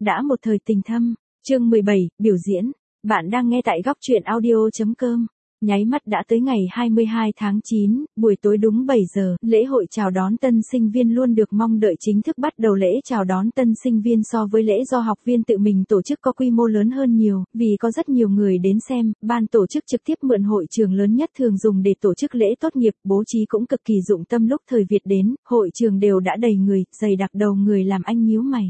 Đã một thời tình thâm, chương 17, biểu diễn. Bạn đang nghe tại góc truyện audio.com. Nháy mắt đã tới ngày 22 tháng 9, buổi tối đúng 7 giờ, lễ hội chào đón tân sinh viên luôn được mong đợi chính thức bắt đầu. Lễ chào đón tân sinh viên so với lễ do học viên tự mình tổ chức có quy mô lớn hơn nhiều, vì có rất nhiều người đến xem, ban tổ chức trực tiếp mượn hội trường lớn nhất thường dùng để tổ chức lễ tốt nghiệp, bố trí cũng cực kỳ dụng tâm. Lúc thời Việt đến, hội trường đều đã đầy người, dày đặc đầu người làm anh nhíu mày.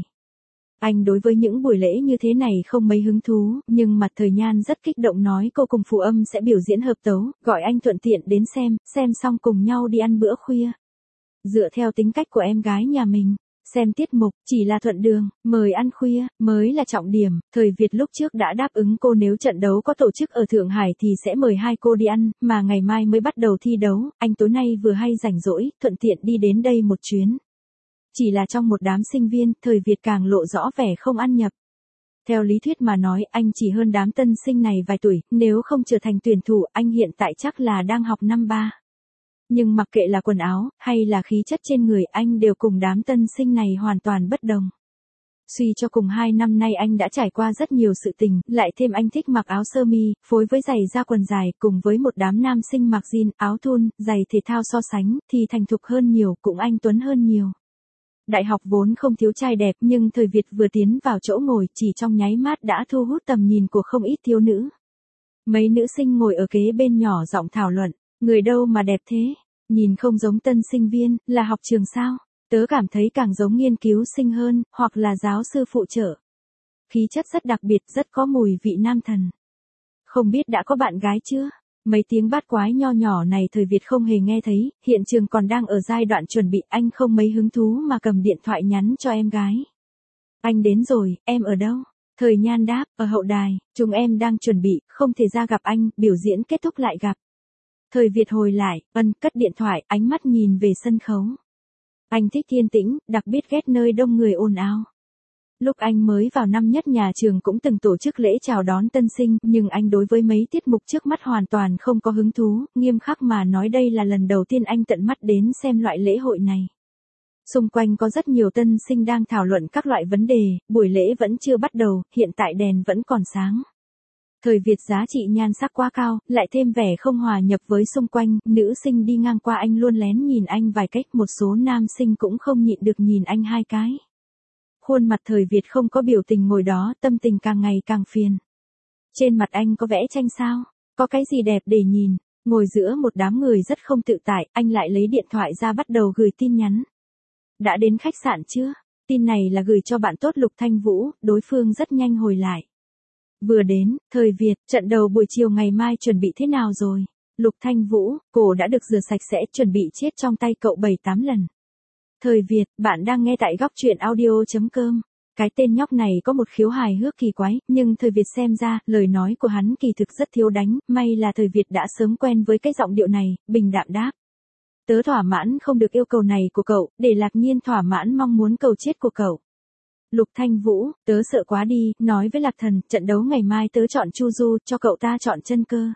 Anh đối với những buổi lễ như thế này không mấy hứng thú, nhưng mặt Thời Nhan rất kích động nói cô cùng Phù Âm sẽ biểu diễn hợp tấu, gọi anh thuận tiện đến xem xong cùng nhau đi ăn bữa khuya. Dựa theo tính cách của em gái nhà mình, xem tiết mục chỉ là thuận đường, mời ăn khuya mới là trọng điểm. Thời Việt lúc trước đã đáp ứng cô nếu trận đấu có tổ chức ở Thượng Hải thì sẽ mời hai cô đi ăn, mà ngày mai mới bắt đầu thi đấu, anh tối nay vừa hay rảnh rỗi, thuận tiện đi đến đây một chuyến. Chỉ là trong một đám sinh viên, Thời Việt càng lộ rõ vẻ không ăn nhập. Theo lý thuyết mà nói, anh chỉ hơn đám tân sinh này vài tuổi, nếu không trở thành tuyển thủ, anh hiện tại chắc là đang học năm 3. Nhưng mặc kệ là quần áo, hay là khí chất trên người, anh đều cùng đám tân sinh này hoàn toàn bất đồng. Suy cho cùng 2 năm nay anh đã trải qua rất nhiều sự tình, lại thêm anh thích mặc áo sơ mi, phối với giày da quần dài, cùng với một đám nam sinh mặc jean, áo thun, giày thể thao so sánh, thì thành thục hơn nhiều, cũng anh tuấn hơn nhiều. Đại học vốn không thiếu trai đẹp, nhưng Thời Việt vừa tiến vào chỗ ngồi chỉ trong nháy mắt đã thu hút tầm nhìn của không ít thiếu nữ. Mấy nữ sinh ngồi ở kế bên nhỏ giọng thảo luận, người đâu mà đẹp thế, nhìn không giống tân sinh viên, là học trường sao, tớ cảm thấy càng giống nghiên cứu sinh hơn, hoặc là giáo sư phụ trợ. Khí chất rất đặc biệt, rất có mùi vị nam thần. Không biết đã có bạn gái chưa? Mấy tiếng bát quái nho nhỏ này Thời Việt không hề nghe thấy, hiện trường còn đang ở giai đoạn chuẩn bị, anh không mấy hứng thú mà cầm điện thoại nhắn cho em gái. Anh đến rồi, em ở đâu? Thời Nhan đáp, ở hậu đài, chúng em đang chuẩn bị, không thể ra gặp anh, biểu diễn kết thúc lại gặp. Thời Việt hồi lại, cất điện thoại, ánh mắt nhìn về sân khấu. Anh thích yên tĩnh, đặc biệt ghét nơi đông người ồn ào. Lúc anh mới vào năm nhất nhà trường cũng từng tổ chức lễ chào đón tân sinh, nhưng anh đối với mấy tiết mục trước mắt hoàn toàn không có hứng thú, nghiêm khắc mà nói đây là lần đầu tiên anh tận mắt đến xem loại lễ hội này. Xung quanh có rất nhiều tân sinh đang thảo luận các loại vấn đề, buổi lễ vẫn chưa bắt đầu, hiện tại đèn vẫn còn sáng. Thời Việt giá trị nhan sắc quá cao, lại thêm vẻ không hòa nhập với xung quanh, nữ sinh đi ngang qua anh luôn lén nhìn anh vài cách, một số nam sinh cũng không nhịn được nhìn anh 2 cái. Khuôn mặt Thời Việt không có biểu tình ngồi đó, tâm tình càng ngày càng phiền. Trên mặt anh có vẽ tranh sao? Có cái gì đẹp để nhìn? Ngồi giữa một đám người rất không tự tại, anh lại lấy điện thoại ra bắt đầu gửi tin nhắn. Đã đến khách sạn chưa? Tin này là gửi cho bạn tốt Lục Thanh Vũ, đối phương rất nhanh hồi lại. Vừa đến, Thời Việt, trận đầu buổi chiều ngày mai chuẩn bị thế nào rồi? Lục Thanh Vũ, cổ đã được rửa sạch sẽ, chuẩn bị chết trong tay cậu 7-8 lần. Thời Việt, bạn đang nghe tại góc truyện audio.com. Cái tên nhóc này có một khiếu hài hước kỳ quái, nhưng Thời Việt xem ra, lời nói của hắn kỳ thực rất thiếu đánh, may là Thời Việt đã sớm quen với cái giọng điệu này, bình đạm đáp. Tớ thỏa mãn không được yêu cầu này của cậu, để Lạc Nhiên thỏa mãn mong muốn cầu chết của cậu. Lục Thanh Vũ, tớ sợ quá đi, nói với Lạc Thần, trận đấu ngày mai tớ chọn Chu Du, cho cậu ta chọn Chân Cơ.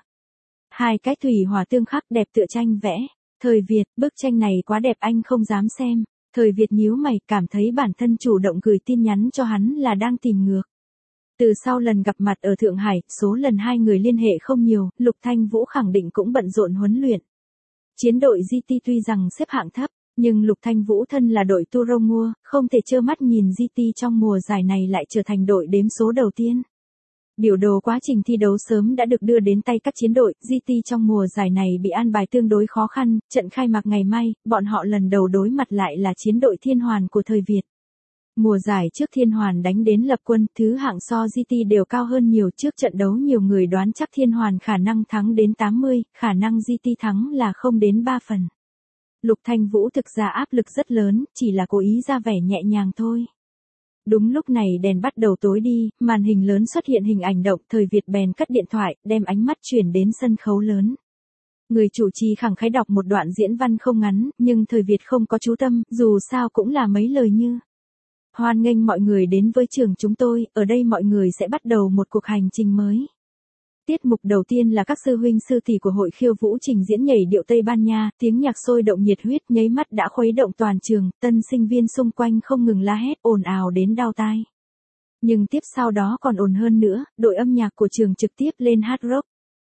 Hai cái thủy hỏa tương khắc đẹp tựa tranh vẽ. Thời Việt, bức tranh này quá đẹp anh không dám xem. Thời Việt nhíu mày, cảm thấy bản thân chủ động gửi tin nhắn cho hắn là đang tìm ngược. Từ sau lần gặp mặt ở Thượng Hải, số lần hai người liên hệ không nhiều, Lục Thanh Vũ khẳng định cũng bận rộn huấn luyện. Chiến đội GT tuy rằng xếp hạng thấp, nhưng Lục Thanh Vũ thân là đội Turongua, không thể trơ mắt nhìn GT trong mùa giải này lại trở thành đội đếm số đầu tiên. Biểu đồ quá trình thi đấu sớm đã được đưa đến tay các chiến đội, GT trong mùa giải này bị an bài tương đối khó khăn, trận khai mạc ngày mai, bọn họ lần đầu đối mặt lại là chiến đội Thiên Hoàn của Thời Việt. Mùa giải trước Thiên Hoàn đánh đến lập quân, thứ hạng so GT đều cao hơn nhiều, trước trận đấu nhiều người đoán chắc Thiên Hoàn khả năng thắng đến 80, khả năng GT thắng là 0 đến 3 phần. Lục Thanh Vũ thực ra áp lực rất lớn, chỉ là cố ý ra vẻ nhẹ nhàng thôi. Đúng lúc này đèn bắt đầu tối đi, màn hình lớn xuất hiện hình ảnh động, Thời Việt bèn cất điện thoại, đem ánh mắt chuyển đến sân khấu lớn. Người chủ trì khẳng khái đọc một đoạn diễn văn không ngắn, nhưng Thời Việt không có chú tâm, dù sao cũng là mấy lời như. Hoan nghênh mọi người đến với trường chúng tôi, ở đây mọi người sẽ bắt đầu một cuộc hành trình mới. Tiết mục đầu tiên là các sư huynh sư tỷ của hội khiêu vũ trình diễn nhảy điệu Tây Ban Nha, tiếng nhạc sôi động nhiệt huyết nháy mắt đã khuấy động toàn trường, tân sinh viên xung quanh không ngừng la hét ồn ào đến đau tai. Nhưng tiếp sau đó còn ồn hơn nữa, đội âm nhạc của trường trực tiếp lên hát rock.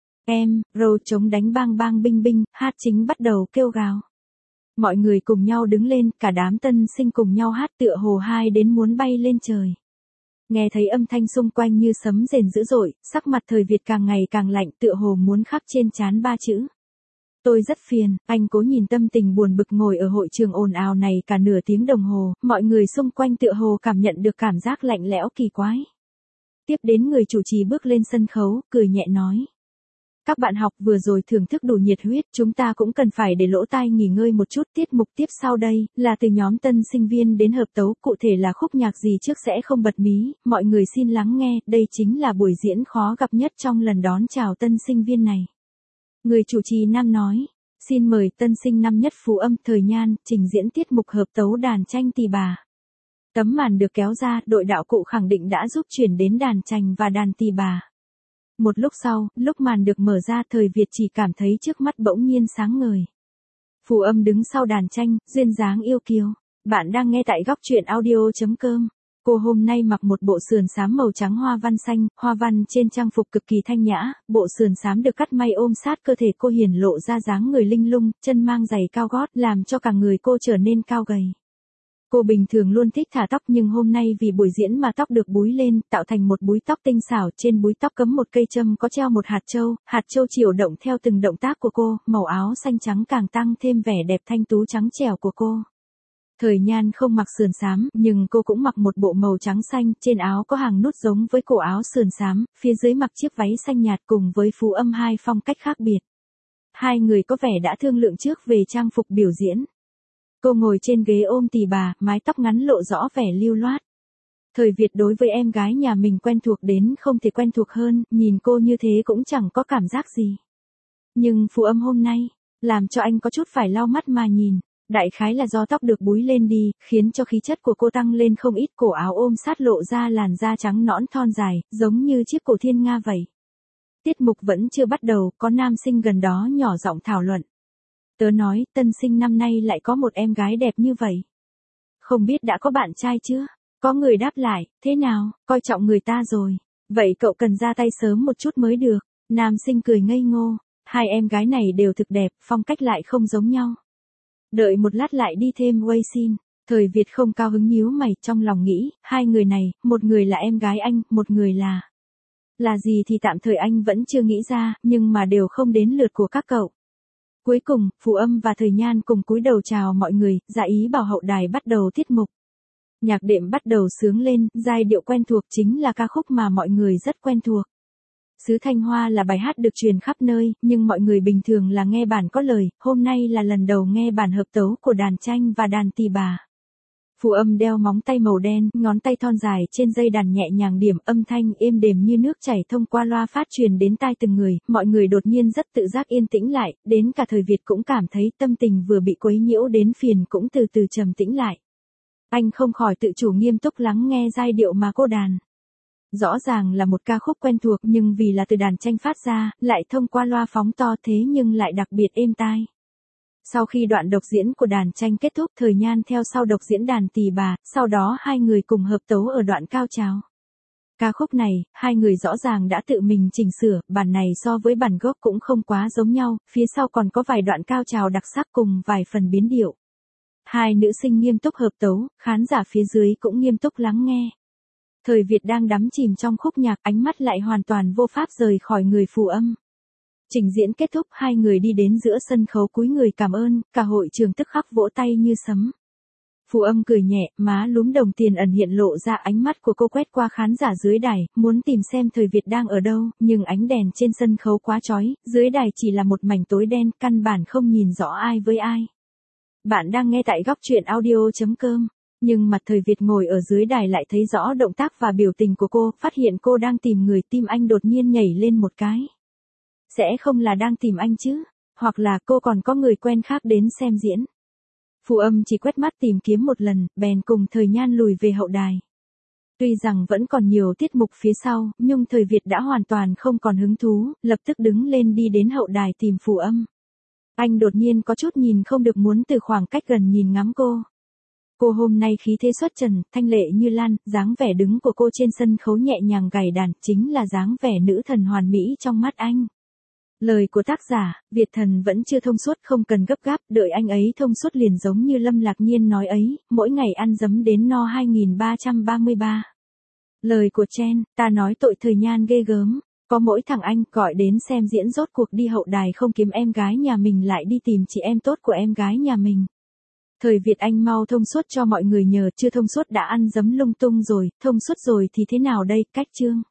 Rô chống đánh bang bang binh binh, hát chính bắt đầu kêu gào. Mọi người cùng nhau đứng lên, cả đám tân sinh cùng nhau hát tựa hồ hai đến muốn bay lên trời. Nghe thấy âm thanh xung quanh như sấm rền dữ dội, sắc mặt Thời Việt càng ngày càng lạnh tựa hồ muốn khắc trên trán ba chữ. Tôi rất phiền, anh Cố nhìn tâm tình buồn bực ngồi ở hội trường ồn ào này cả nửa tiếng đồng hồ, mọi người xung quanh tựa hồ cảm nhận được cảm giác lạnh lẽo kỳ quái. Tiếp đến người chủ trì bước lên sân khấu, cười nhẹ nói. Các bạn học vừa rồi thưởng thức đủ nhiệt huyết, chúng ta cũng cần phải để lỗ tai nghỉ ngơi một chút. Tiết mục tiếp sau đây, là từ nhóm tân sinh viên đến hợp tấu, cụ thể là khúc nhạc gì trước sẽ không bật mí, mọi người xin lắng nghe, đây chính là buổi diễn khó gặp nhất trong lần đón chào tân sinh viên này. Người chủ trì nam nói, xin mời tân sinh năm nhất Phú Âm Thời Nhan, trình diễn tiết mục hợp tấu đàn tranh Tỳ Bà. Tấm màn được kéo ra, đội đạo cụ khẳng định đã giúp chuyển đến đàn tranh và đàn Tỳ Bà. Một lúc sau, lúc màn được mở ra Thời Việt chỉ cảm thấy trước mắt bỗng nhiên sáng ngời. Phú Âm đứng sau đàn tranh, duyên dáng yêu kiều. Bạn đang nghe tại góc truyện audio.com. Cô hôm nay mặc một bộ sườn xám màu trắng hoa văn xanh, hoa văn trên trang phục cực kỳ thanh nhã, bộ sườn xám được cắt may ôm sát cơ thể cô hiển lộ ra dáng người linh lung, chân mang giày cao gót làm cho cả người cô trở nên cao gầy. Cô bình thường luôn thích thả tóc nhưng hôm nay vì buổi diễn mà tóc được búi lên, tạo thành một búi tóc tinh xảo, trên búi tóc cắm một cây châm có treo một hạt châu chiều động theo từng động tác của cô, màu áo xanh trắng càng tăng thêm vẻ đẹp thanh tú trắng trẻo của cô. Thời Nhan không mặc sườn xám, nhưng cô cũng mặc một bộ màu trắng xanh, trên áo có hàng nút giống với cổ áo sườn xám, phía dưới mặc chiếc váy xanh nhạt cùng với Phú Âm hai phong cách khác biệt. Hai người có vẻ đã thương lượng trước về trang phục biểu diễn. Cô ngồi trên ghế ôm Tỳ Bà, mái tóc ngắn lộ rõ vẻ lưu loát. Thời Việt đối với em gái nhà mình quen thuộc đến không thể quen thuộc hơn, nhìn cô như thế cũng chẳng có cảm giác gì. Nhưng Phú Âm hôm nay, làm cho anh có chút phải lau mắt mà nhìn. Đại khái là do tóc được búi lên đi, khiến cho khí chất của cô tăng lên không ít, cổ áo ôm sát lộ ra làn da trắng nõn thon dài, giống như chiếc cổ thiên nga vậy. Tiết mục vẫn chưa bắt đầu, có nam sinh gần đó nhỏ giọng thảo luận. Tớ nói, tân sinh năm nay lại có một em gái đẹp như vậy. Không biết đã có bạn trai chưa? Có người đáp lại, thế nào, coi trọng người ta rồi. Vậy cậu cần ra tay sớm một chút mới được. Nam sinh cười ngây ngô, hai em gái này đều thực đẹp, phong cách lại không giống nhau. Đợi một lát lại đi thêm quay xin. Thời Việt không cao hứng nhíu mày, trong lòng nghĩ, hai người này, một người là em gái anh, một người là gì thì tạm thời anh vẫn chưa nghĩ ra, nhưng mà đều không đến lượt của các cậu. Cuối cùng, Phú Âm và Thời Nhan cùng cúi đầu chào mọi người, ra ý bảo hậu đài bắt đầu tiết mục. Nhạc đệm bắt đầu xướng lên, giai điệu quen thuộc chính là ca khúc mà mọi người rất quen thuộc. Xứ Thanh Hoa là bài hát được truyền khắp nơi, nhưng mọi người bình thường là nghe bản có lời, hôm nay là lần đầu nghe bản hợp tấu của đàn tranh và đàn Tỳ Bà. Phú Âm đeo móng tay màu đen, ngón tay thon dài trên dây đàn nhẹ nhàng điểm, âm thanh êm đềm như nước chảy thông qua loa phát truyền đến tai từng người, mọi người đột nhiên rất tự giác yên tĩnh lại, đến cả Thời Việt cũng cảm thấy tâm tình vừa bị quấy nhiễu đến phiền cũng từ từ trầm tĩnh lại. Anh không khỏi tự chủ nghiêm túc lắng nghe giai điệu mà cô đàn. Rõ ràng là một ca khúc quen thuộc nhưng vì là từ đàn tranh phát ra, lại thông qua loa phóng to thế nhưng lại đặc biệt êm tai. Sau khi đoạn độc diễn của đàn tranh kết thúc, Thời Nhan theo sau độc diễn đàn Tỳ Bà, sau đó hai người cùng hợp tấu ở đoạn cao trào. Ca khúc này, hai người rõ ràng đã tự mình chỉnh sửa, bản này so với bản gốc cũng không quá giống nhau, phía sau còn có vài đoạn cao trào đặc sắc cùng vài phần biến điệu. Hai nữ sinh nghiêm túc hợp tấu, khán giả phía dưới cũng nghiêm túc lắng nghe. Thời Việt đang đắm chìm trong khúc nhạc, ánh mắt lại hoàn toàn vô pháp rời khỏi người Phú Âm. Trình diễn kết thúc, hai người đi đến giữa sân khấu cúi người cảm ơn, cả hội trường tức khắc vỗ tay như sấm. Phú Âm cười nhẹ, má lúm đồng tiền ẩn hiện lộ ra, ánh mắt của cô quét qua khán giả dưới đài, muốn tìm xem Thời Việt đang ở đâu, nhưng ánh đèn trên sân khấu quá chói, dưới đài chỉ là một mảnh tối đen, căn bản không nhìn rõ ai với ai. Bạn đang nghe tại góc truyện audio.com. Nhưng mặt Thời Việt ngồi ở dưới đài lại thấy rõ động tác và biểu tình của cô, phát hiện cô đang tìm người, tim anh đột nhiên nhảy lên một cái. Sẽ không là đang tìm anh chứ? Hoặc là cô còn có người quen khác đến xem diễn? Phú Âm chỉ quét mắt tìm kiếm một lần, bèn cùng Thời Nhan lùi về hậu đài. Tuy rằng vẫn còn nhiều tiết mục phía sau, nhưng Thời Việt đã hoàn toàn không còn hứng thú, lập tức đứng lên đi đến hậu đài tìm Phú Âm. Anh đột nhiên có chút nhìn không được muốn từ khoảng cách gần nhìn ngắm cô. Cô hôm nay khí thế xuất trần, thanh lệ như lan, dáng vẻ đứng của cô trên sân khấu nhẹ nhàng gảy đàn, chính là dáng vẻ nữ thần hoàn mỹ trong mắt anh. Lời của tác giả, Việt Thần vẫn chưa thông suốt, không cần gấp gáp, đợi anh ấy thông suốt liền, giống như Lâm Lạc Nhiên nói ấy, mỗi ngày ăn dấm đến no 2333. Lời của Chen, ta nói tội thời nhan ghê gớm, có mỗi thằng anh gọi đến xem diễn rốt cuộc đi hậu đài không kiếm em gái nhà mình lại đi tìm chị em tốt của em gái nhà mình. Thời Việt Anh mau thông suốt cho mọi người nhờ, chưa thông suốt đã ăn dấm lung tung rồi, thông suốt rồi thì thế nào đây, cách chương.